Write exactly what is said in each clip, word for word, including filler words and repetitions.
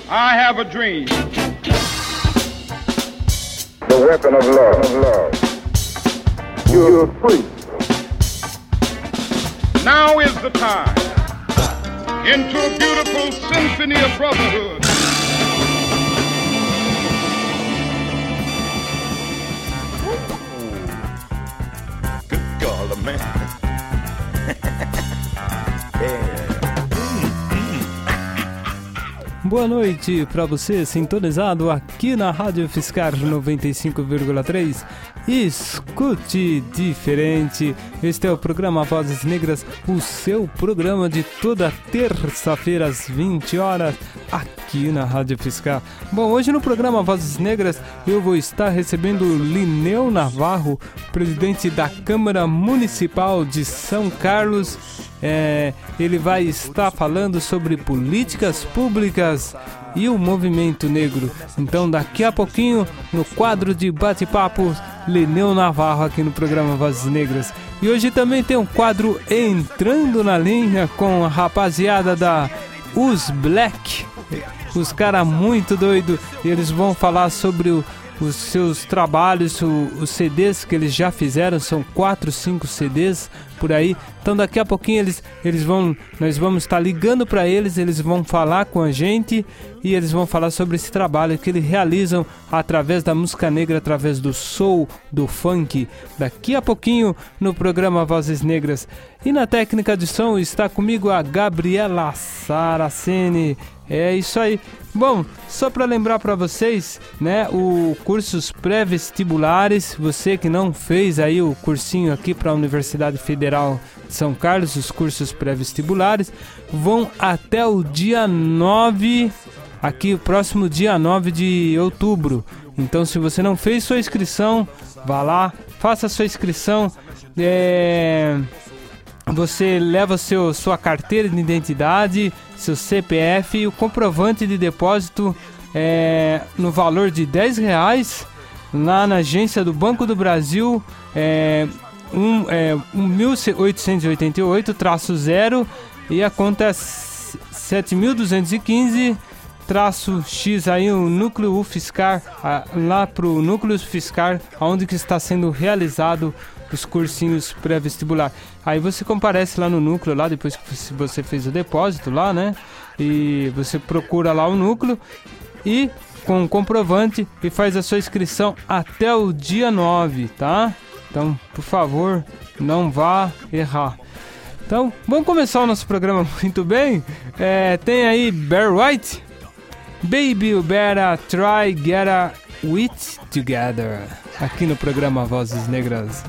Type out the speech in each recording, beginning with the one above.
I have a dream. The weapon of love. Of love. You are free. Now is the time into a beautiful symphony of brotherhood. Good God, man. Boa noite para você, sintonizado aqui na Rádio Fiscar noventa e cinco vírgula três. Escute diferente. Este é o programa Vozes Negras, o seu programa de toda terça-feira às vinte horas, aqui na Rádio Fiscar. Bom, hoje no programa Vozes Negras eu vou estar recebendo Lineu Navarro, presidente da Câmara Municipal de São Carlos. É, ele vai estar falando sobre políticas públicas e o movimento negro. Então daqui a pouquinho, no quadro de bate-papo, Lineu Navarro aqui no programa Vozes Negras. E hoje também tem um quadro Entrando na Linha com a rapaziada da Us Black, os caras muito doidos. Eles vão falar sobre o os seus trabalhos, o, os C Ds que eles já fizeram, são quatro, cinco C Ds por aí. Então daqui a pouquinho eles, eles vão, nós vamos estar ligando para eles, eles vão falar com a gente e eles vão falar sobre esse trabalho que eles realizam através da música negra, através do soul, do funk. Daqui a pouquinho no programa Vozes Negras. E na técnica de som está comigo a Gabriela Saraceni. É isso aí. Bom, só para lembrar para vocês, né, o cursos pré-vestibulares, você que não fez aí o cursinho aqui para a Universidade Federal de São Carlos, os cursos pré-vestibulares vão até o dia nove, aqui o próximo dia nove de outubro. Então, se você não fez sua inscrição, vá lá, faça sua inscrição. É... Você leva seu, sua carteira de identidade, seu C P F e o comprovante de depósito é, no valor de dez reais lá na agência do Banco do Brasil, é, um, é, mil oitocentos e oitenta e oito traço zero, e a conta é sete mil duzentos e quinze traço X, aí o núcleo UFSCar, lá pro núcleo UFSCar, onde que está sendo realizado os cursinhos pré-vestibular. Aí você comparece lá no núcleo, lá depois que você fez o depósito lá, né? E você procura lá o núcleo e com o comprovante e faz a sua inscrição até o dia nove, tá? Então, por favor, não vá errar. Então, vamos começar o nosso programa muito bem. É, tem aí Barry White, Baby You Better Try Get a Wit Together, aqui no programa Vozes Negras.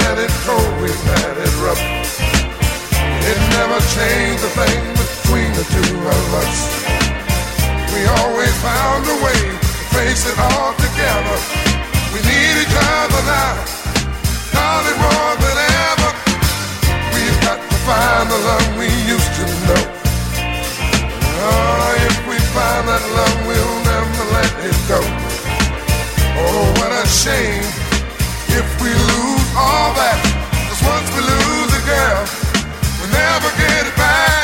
We've had it rough. It never changed a thing between the two. two of us. We always found a way to face it all together. We need each other now, darling, more than ever. We've got to find the love we used to know. Oh, if we find that love, we'll never let it go. Oh, what a shame if we lose all that. 'Cause once we lose a girl, we'll never get it back.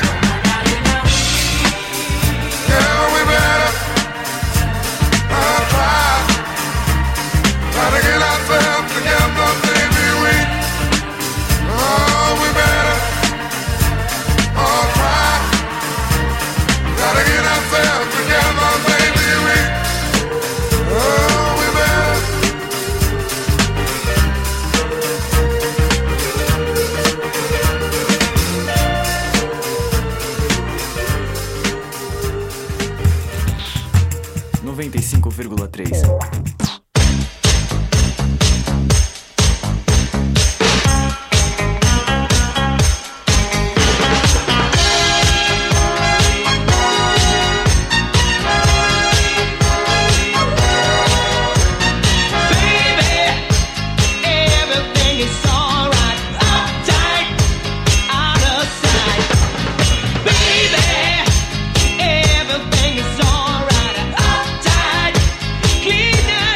Yeah, we better uh, try, try to get ourselves together, baby. We, oh, we better uh, try, try to get ourselves together, baby. We, oh, we better. noventa e cinco vírgula três. Everything is alright, uptight, clean up.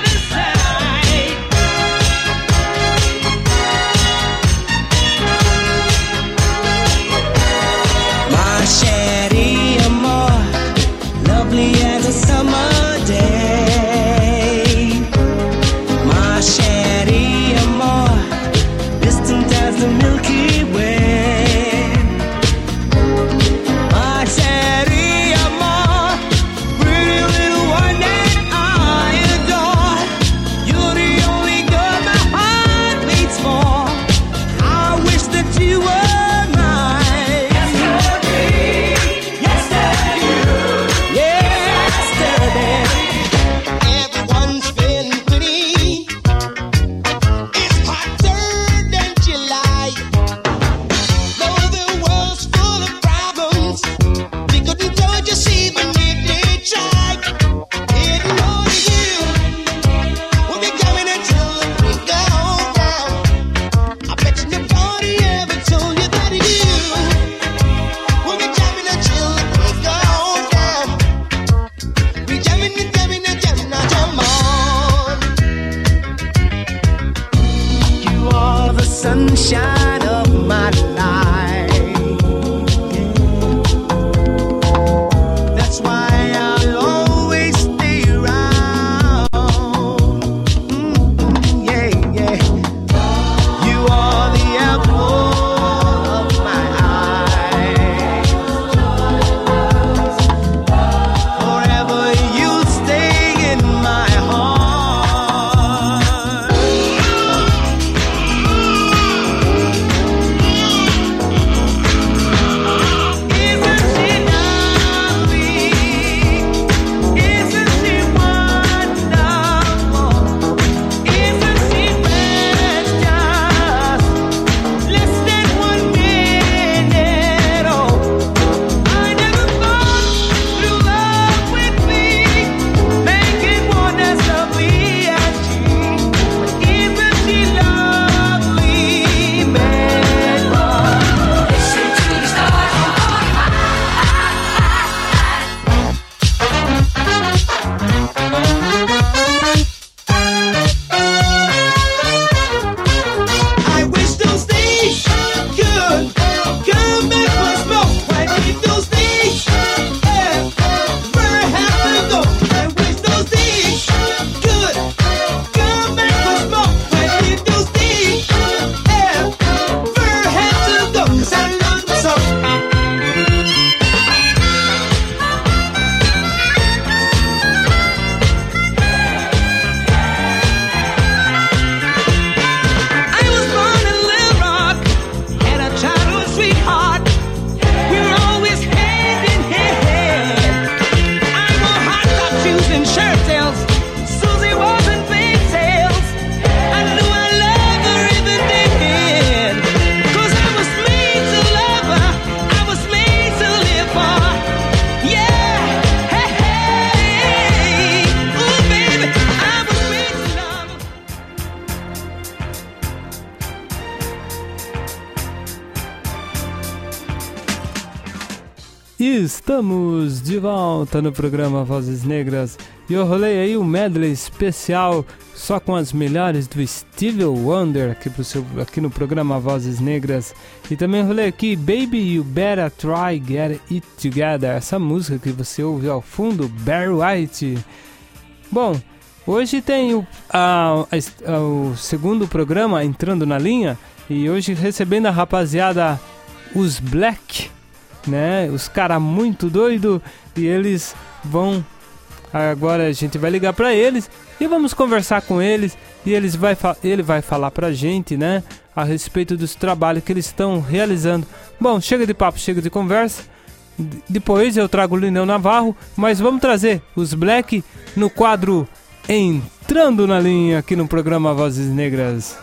Estamos de volta no programa Vozes Negras e eu rolei aí um medley especial só com as melhores do Stevie Wonder aqui, pro seu, aqui no programa Vozes Negras. E também rolei aqui Baby You Better Try Get It Together, essa música que você ouve ao fundo, Barry White. Bom, hoje tem o, a, a, o segundo programa entrando na linha e hoje recebendo a rapaziada, os Black, né? Os caras muito doido e eles vão... Agora a gente vai ligar pra eles e vamos conversar com eles e eles vai fa- ele vai falar pra gente, né? A respeito dos trabalhos que eles estão realizando. Bom, chega de papo, chega de conversa. D- depois eu trago o Lineu Navarro, mas vamos trazer os Black no quadro Entrando na Linha aqui no programa Vozes Negras.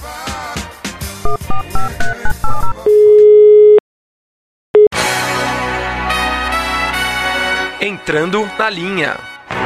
Entrando na Linha.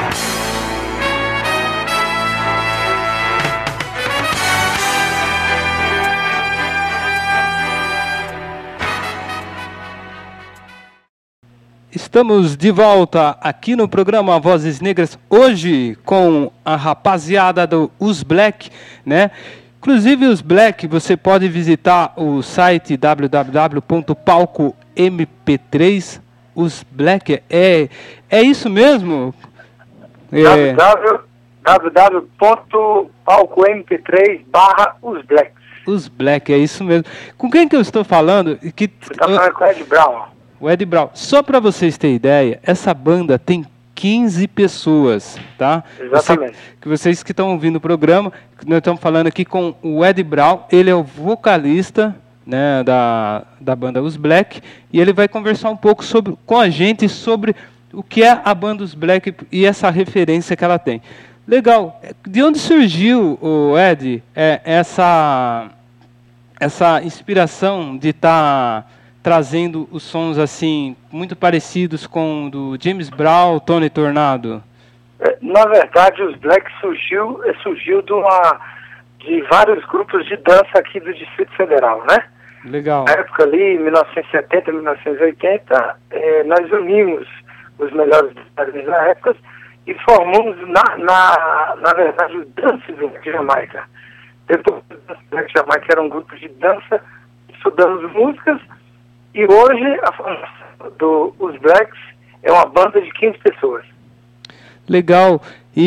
Estamos de volta aqui no programa Vozes Negras, hoje com a rapaziada do Os Black, né? Inclusive os Black, você pode visitar o site w w w ponto palco m p três. Os Black, é, é isso mesmo? É... w w w ponto palco m p três barra os Blacks. Os Black, é isso mesmo. Com quem que eu estou falando? Que... Você está falando com o Ed Brown. O Ed Brown. Só para vocês terem ideia, essa banda tem quinze pessoas, tá? Exatamente. Você, que vocês que estão ouvindo o programa, nós estamos falando aqui com o Ed Brown, ele é o vocalista, né, da, da banda Os Black, e ele vai conversar um pouco sobre, com a gente sobre o que é a banda Os Black e essa referência que ela tem. Legal. De onde surgiu, o Ed, é, essa, essa inspiração de estar tá trazendo os sons assim muito parecidos com o do James Brown, Tony Tornado? Na verdade, Os Black surgiu, surgiu de, uma, de vários grupos de dança aqui do Distrito Federal, né? Legal. Na época ali, mil novecentos e setenta, mil novecentos e oitenta, eh, nós unimos os melhores dançarinos na época e formamos, na, na, na verdade, o Dance Black Jamaica. Depois do Dance Black Jamaica era um grupo de dança, estudamos músicas, e hoje a formação do Os Blacks é uma banda de quinze pessoas. Legal.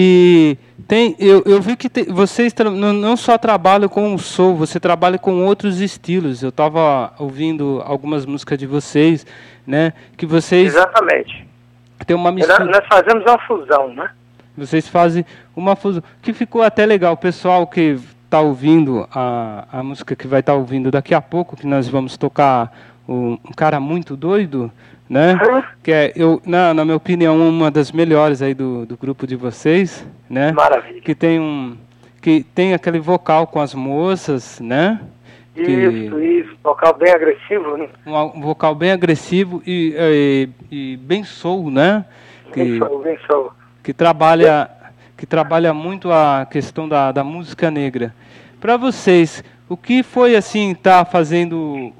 E tem, eu, eu vi que te, vocês tra- não, não só trabalham com o soul, você trabalha com outros estilos. Eu estava ouvindo algumas músicas de vocês, né? Que vocês... Exatamente. Tem uma mistura... Nós fazemos uma fusão, né? Vocês fazem uma fusão, que ficou até legal. O pessoal que está ouvindo a, a música que vai estar tá ouvindo daqui a pouco, que nós vamos tocar um, um cara muito doido, né? Uhum. Que é, eu, na, na minha opinião, uma das melhores aí do, do grupo de vocês, né? Maravilha. Que tem um, que tem aquele vocal com as moças, né? Isso, que, isso, vocal bem agressivo, né? Um, um vocal bem agressivo e, e, e bem soul, né? Que, bem soul, bem soul. Que trabalha, que trabalha muito a questão da, da música negra. Para vocês, o que foi assim estar tá fazendo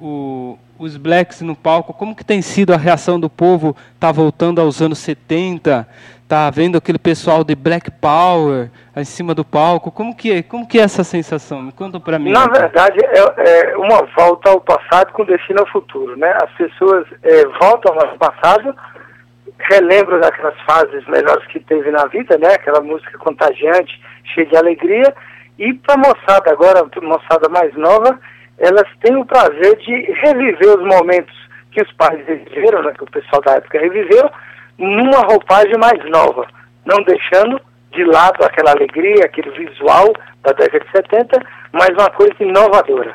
o, os Blacks no palco? Como que tem sido a reação do povo? Tá voltando aos anos setenta? Tá vendo aquele pessoal de Black Power em cima do palco? Como que é, como que é essa sensação? Me conta para mim. Na verdade, é, é uma volta ao passado com destino ao futuro, né? As pessoas é, voltam ao passado, relembram daquelas fases melhores que teve na vida, né? Aquela música contagiante, cheia de alegria. E para a moçada agora, a moçada mais nova, elas têm o prazer de reviver os momentos que os pais reviveram, né? Que o pessoal da época reviveu, numa roupagem mais nova, não deixando de lado aquela alegria, aquele visual da década de setenta, mas uma coisa inovadora.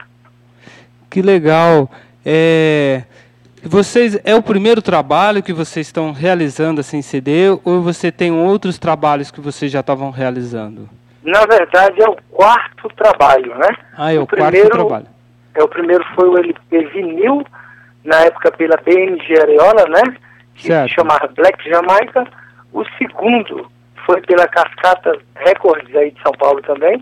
Que legal. É... Vocês, é o primeiro trabalho que vocês estão realizando assim, C D, ou você tem outros trabalhos que vocês já estavam realizando? Na verdade, é o quarto trabalho, né? Ah, é o, o quarto primeiro, trabalho. É, o primeiro foi o L P vinil, na época pela B M G Areola, né? Que certo. Se chamava Black Jamaica. O segundo foi pela Cascata Records aí de São Paulo também,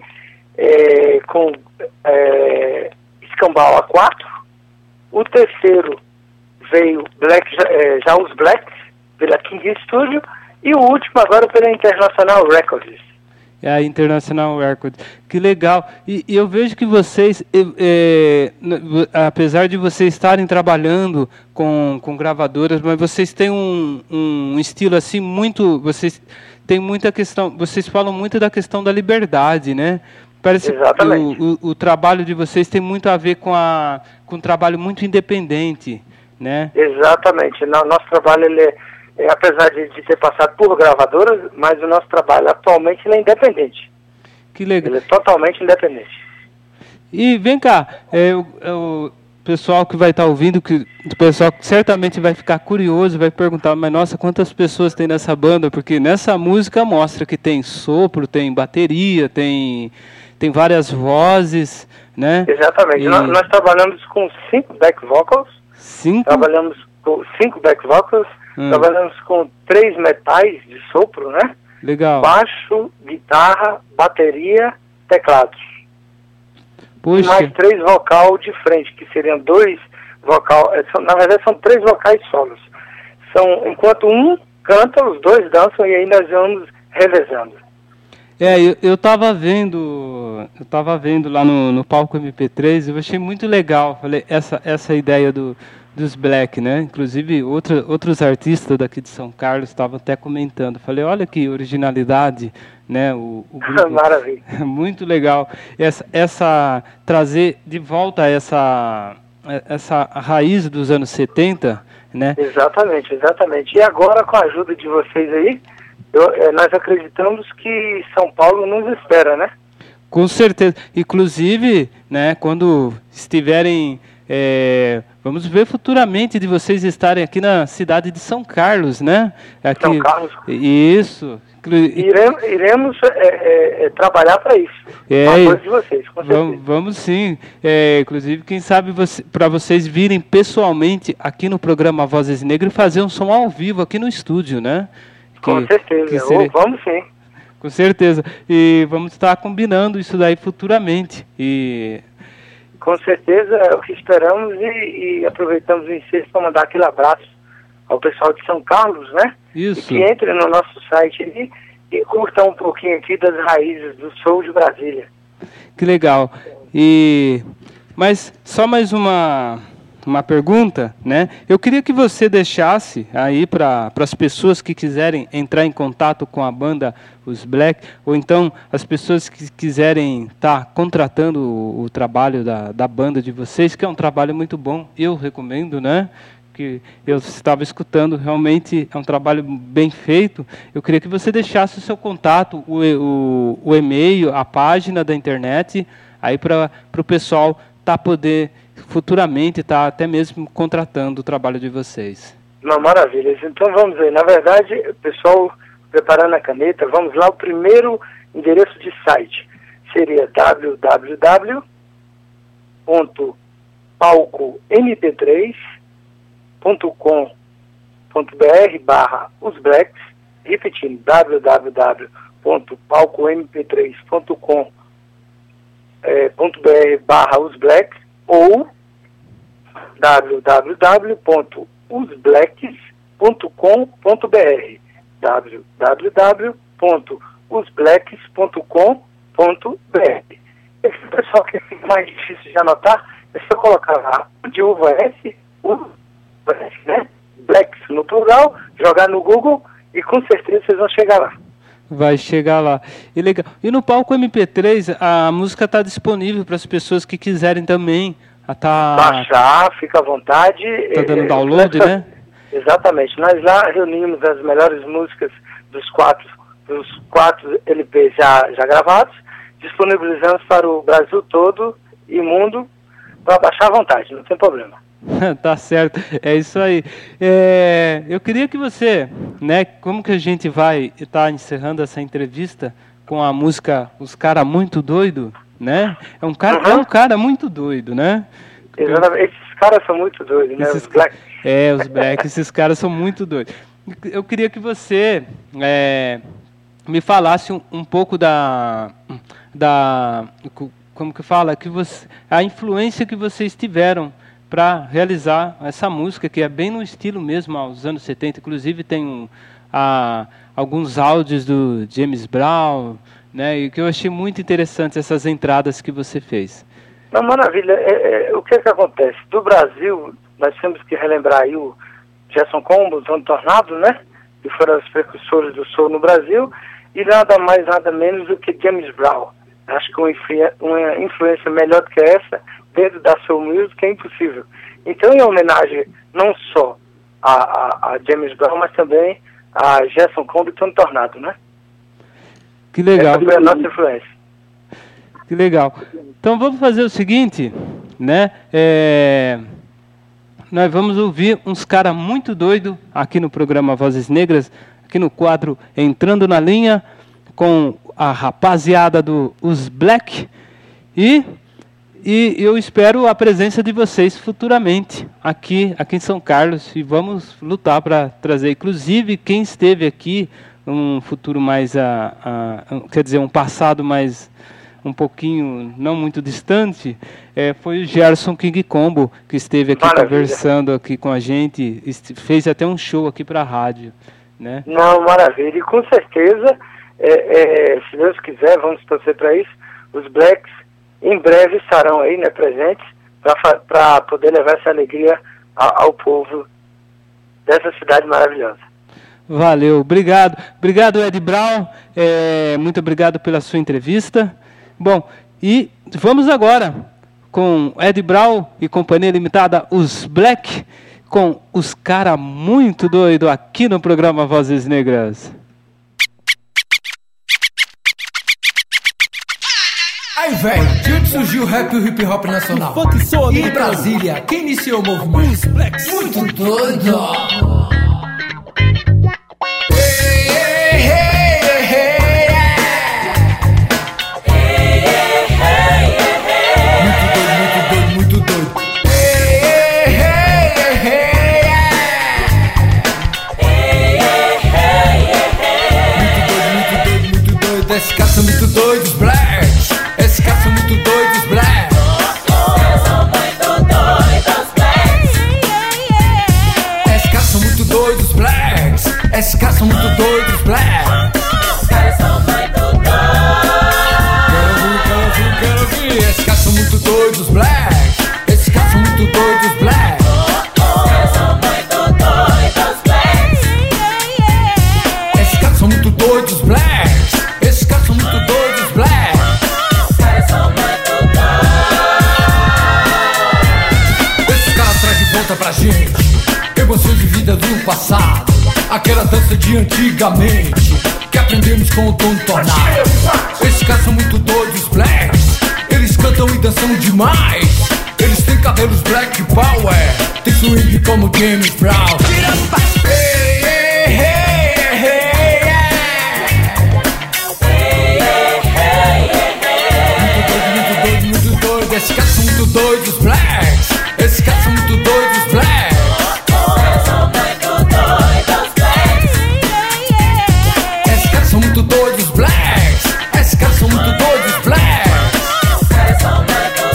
é, com é, Escambau A quatro. O terceiro veio Black, é, já os Blacks, pela King Studio, e o último agora pela International Records. É a International Records. Que legal. E, e eu vejo que vocês, é, é, apesar de vocês estarem trabalhando com, com gravadoras, mas vocês têm um, um estilo assim muito... Vocês têm muita questão... Vocês falam muito da questão da liberdade, né? Parece Exatamente. que o, o, o trabalho de vocês tem muito a ver com, a, com um trabalho muito independente, né? Exatamente. No, nosso trabalho, ele é, é, apesar de, de ter passado por gravadoras, mas o nosso trabalho atualmente ele é independente. Que legal. Ele é totalmente independente. E vem cá, é, o, é, o pessoal que vai estar ouvindo, que, o pessoal que certamente vai ficar curioso, vai perguntar, mas nossa, quantas pessoas tem nessa banda? Porque nessa música mostra que tem sopro, tem bateria, tem... Tem várias vozes, né? Exatamente. E... Nós, nós trabalhamos com cinco back vocals. Cinco? Trabalhamos com cinco back vocals. Hum. Trabalhamos com três metais de sopro, né? Legal. Baixo, guitarra, bateria, teclados. Puxa. E mais três vocal de frente, que seriam dois vocal... São, na verdade, são três vocais solos. São, enquanto um canta, os dois dançam e aí nós vamos revezando. É, eu, eu tava vendo, eu tava vendo lá no, no palco M P três, eu achei muito legal, falei, essa, essa ideia do, dos Black, né? Inclusive, outra, outros artistas daqui de São Carlos estavam até comentando, falei, olha que originalidade, né? O, o grupo, maravilha. Muito legal, essa, essa, trazer de volta essa, essa raiz dos anos setenta, né? Exatamente, exatamente. E agora, com a ajuda de vocês aí, Eu, é, nós acreditamos que São Paulo nos espera, né? Com certeza. Inclusive, né, quando estiverem... É, vamos ver futuramente de vocês estarem aqui na cidade de São Carlos, né? Aqui, São Carlos. Isso. Iremos, iremos é, é, é, trabalhar para isso. É, com a coisa de vocês, com certeza. Vamos, vamos sim. É, inclusive, quem sabe você, para vocês virem pessoalmente aqui no programa Vozes Negras e fazer um som ao vivo aqui no estúdio, né? Com Que, certeza, que seria... oh, vamos sim. Com certeza. E vamos estar combinando isso daí futuramente. E... Com certeza é o que esperamos e, e aproveitamos o ensejo para mandar aquele abraço ao pessoal de São Carlos, né? Isso. E que entre no nosso site e, e curta um pouquinho aqui das raízes do Soul de Brasília. Que legal. E... Mas só mais uma... Uma pergunta, né? Eu queria que você deixasse aí para as pessoas que quiserem entrar em contato com a banda Os Black, ou então as pessoas que quiserem estar tá contratando o, o trabalho da, da banda de vocês, que é um trabalho muito bom, eu recomendo, né? Que eu estava escutando, realmente é um trabalho bem feito. Eu queria que você deixasse o seu contato, o, o, o e-mail, a página da internet, aí para o pessoal tá poder futuramente estar tá até mesmo contratando o trabalho de vocês. Não, maravilha. Então vamos aí. Na verdade, pessoal, preparando a caneta, vamos lá. O primeiro endereço de site seria w w w ponto palco m p três ponto com ponto b r barra os blacks, repetindo, w w w ponto palco m p três ponto com ponto b r barra os blacks ou w w w ponto os blacks ponto com ponto b r, w w w ponto os blacks ponto com ponto b r. Esse pessoal que fica mais difícil de anotar, é só colocar lá de uva S, uva S, né? Blacks no plural, jogar no Google e com certeza vocês vão chegar lá. Vai chegar lá. E legal. E no palco M P três, a música está disponível para as pessoas que quiserem também. Tá... Baixar, fica à vontade. Está dando download, nós, né? Exatamente. Nós lá reunimos as melhores músicas dos quatro, dos quatro L Ps já, já gravados, disponibilizamos para o Brasil todo e mundo para baixar à vontade, não tem problema. Tá certo, é isso aí. É, eu queria que você, né, como que a gente vai estar tá encerrando essa entrevista com a música Os Cara Muito Doido, né? É um cara, uhum. é um cara muito doido, né? Exatamente. Esses caras são muito doidos, né? Esses, os Black. É, os Black, esses caras são muito doidos. Eu queria que você é, me falasse um, um pouco da, da, como que fala, que você, a influência que vocês tiveram para realizar essa música, que é bem no estilo mesmo aos anos setenta. Inclusive tem um, a, alguns áudios do James Brown, né, e que eu achei muito interessante essas entradas que você fez. Não, maravilha. É, é, o que é que acontece? Do Brasil, nós temos que relembrar aí o Gerson Combo, o Tony Tornado, né, que foram os precursores do soul no Brasil, e nada mais, nada menos do que James Brown. Acho que uma, influ- uma influência melhor do que essa, dentro da soul music, é impossível. Então, em homenagem não só a, a, a James Brown, mas também a Gerson Combo e Tony Tornado, né? Que legal. Essa foi a nossa influência. Que legal. Então vamos fazer o seguinte, né? É... Nós vamos ouvir uns caras muito doidos aqui no programa Vozes Negras, aqui no quadro Entrando na Linha, com a rapaziada do Os Black. E, e eu espero a presença de vocês futuramente aqui, aqui em São Carlos. E vamos lutar para trazer, inclusive, quem esteve aqui um futuro mais, a, a, quer dizer, um passado mais, um pouquinho, não muito distante, é, foi o Gerson King Combo, que esteve aqui Maravilha. conversando aqui com a gente, fez até um show aqui para a rádio, né? Não, maravilha, e com certeza, é, é, se Deus quiser, vamos torcer para isso, os Blacks em breve estarão aí, né, presentes, para poder levar essa alegria ao, ao povo dessa cidade maravilhosa. Valeu, obrigado. Obrigado, Ed Brown. É, muito obrigado pela sua entrevista. Bom, e vamos agora com Ed Brown e Companhia Limitada, os Black, com os caras muito doidos aqui no programa Vozes Negras. Aí, velho, de onde surgiu o rap e o hip hop nacional? O funk soul em Brasília, quem iniciou o movimento? Os Blacks. Muito doido! Esses caras são muito doidos, blacks. Esses caras são muito doidos, blacks. Eles são muito doidos, blacks. Esses caras são muito doidos, blacks. Esses caras são muito doidos, blacks. Esses caras são muito doidos. Quero ouvir, quero ouvir, quero ouvir. Esses caras são muito doidos, blacks. Esses caras são muito doidos, blacks. Eles são muito doidos, blacks. Esses caras são muito doidos, blacks. Esses caras são muito doidos, black. Esses caras são muito doidos. Esses caras trazem de volta pra gente emoções de vida do passado, aquela dança de antigamente que aprendemos com o Tony Tornado. Esses caras são muito doidos, blacks. Eles cantam e dançam demais. Eles têm cabelos black power, tem swing como James Brown. Hey, hey, hey, hey. Esses caras são muito doidos, blacks. Esses caras são muito doidos, blacks. Eles são muito doidos, blacks. Esses caras são muito doidos, blacks. Esses caras são muito doidos, blacks. Esses caras são muito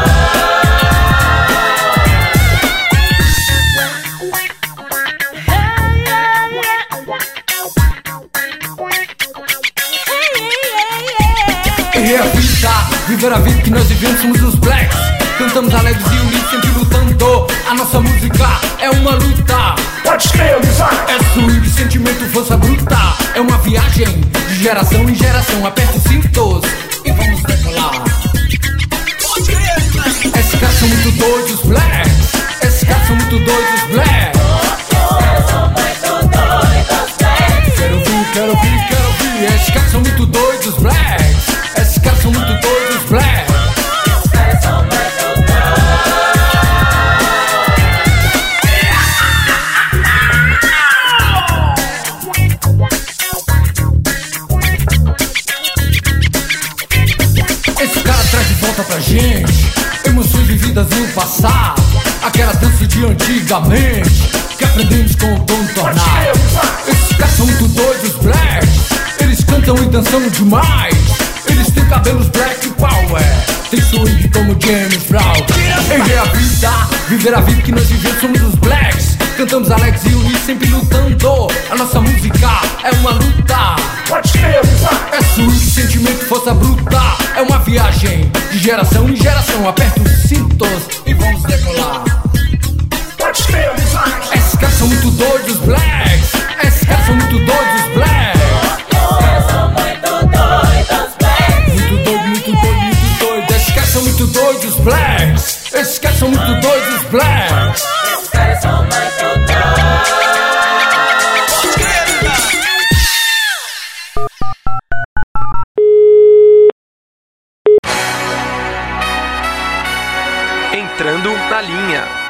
doidos. E a vida, viver a vida que nós vivemos, somos os blacks. Cantamos alegres e unidos, sempre lutando. A nossa música é uma luta. Pode escrevizar. É swing, sentimento, força bruta. É uma viagem de geração em geração. Aperta os cintos e vamos decolar. Pode escrevizar. Esses caras são muito doidos, blacks. Esses caras são muito doidos, blacks. Eles são muito doidos, blacks. Quero ouvir, quero ouvir, quero ouvir. Esses caras são muito doidos, blacks. Esses caras são muito doidos, blacks. Esses caras são muito doidos. Esse cara traz de volta pra gente emoções vividas no passado, aquela dança de antigamente que aprendemos com o Tony Tornado. Esses caras são muito doidos, blacks. Eles cantam e dançam demais. Eles têm cabelos black power, tem swing como James Brown. Erguer a vida, viver a vida que nós vivemos, somos os blacks. Cantamos alegres e unidos, sempre lutando. A nossa música é uma luta. É swing, sentimento, força bruta. É uma viagem de geração em geração. Aperta os cintos e vamos decolar. Esses caras são muito doidos, blacks. Esses caras são muito doidos, blacks. Muito doido, muito doido, muito doido. Esses caras são muito doidos, blacks. Esses caras são muito doidos, blacks. Esses caras são muito doidos. Entrando na linha.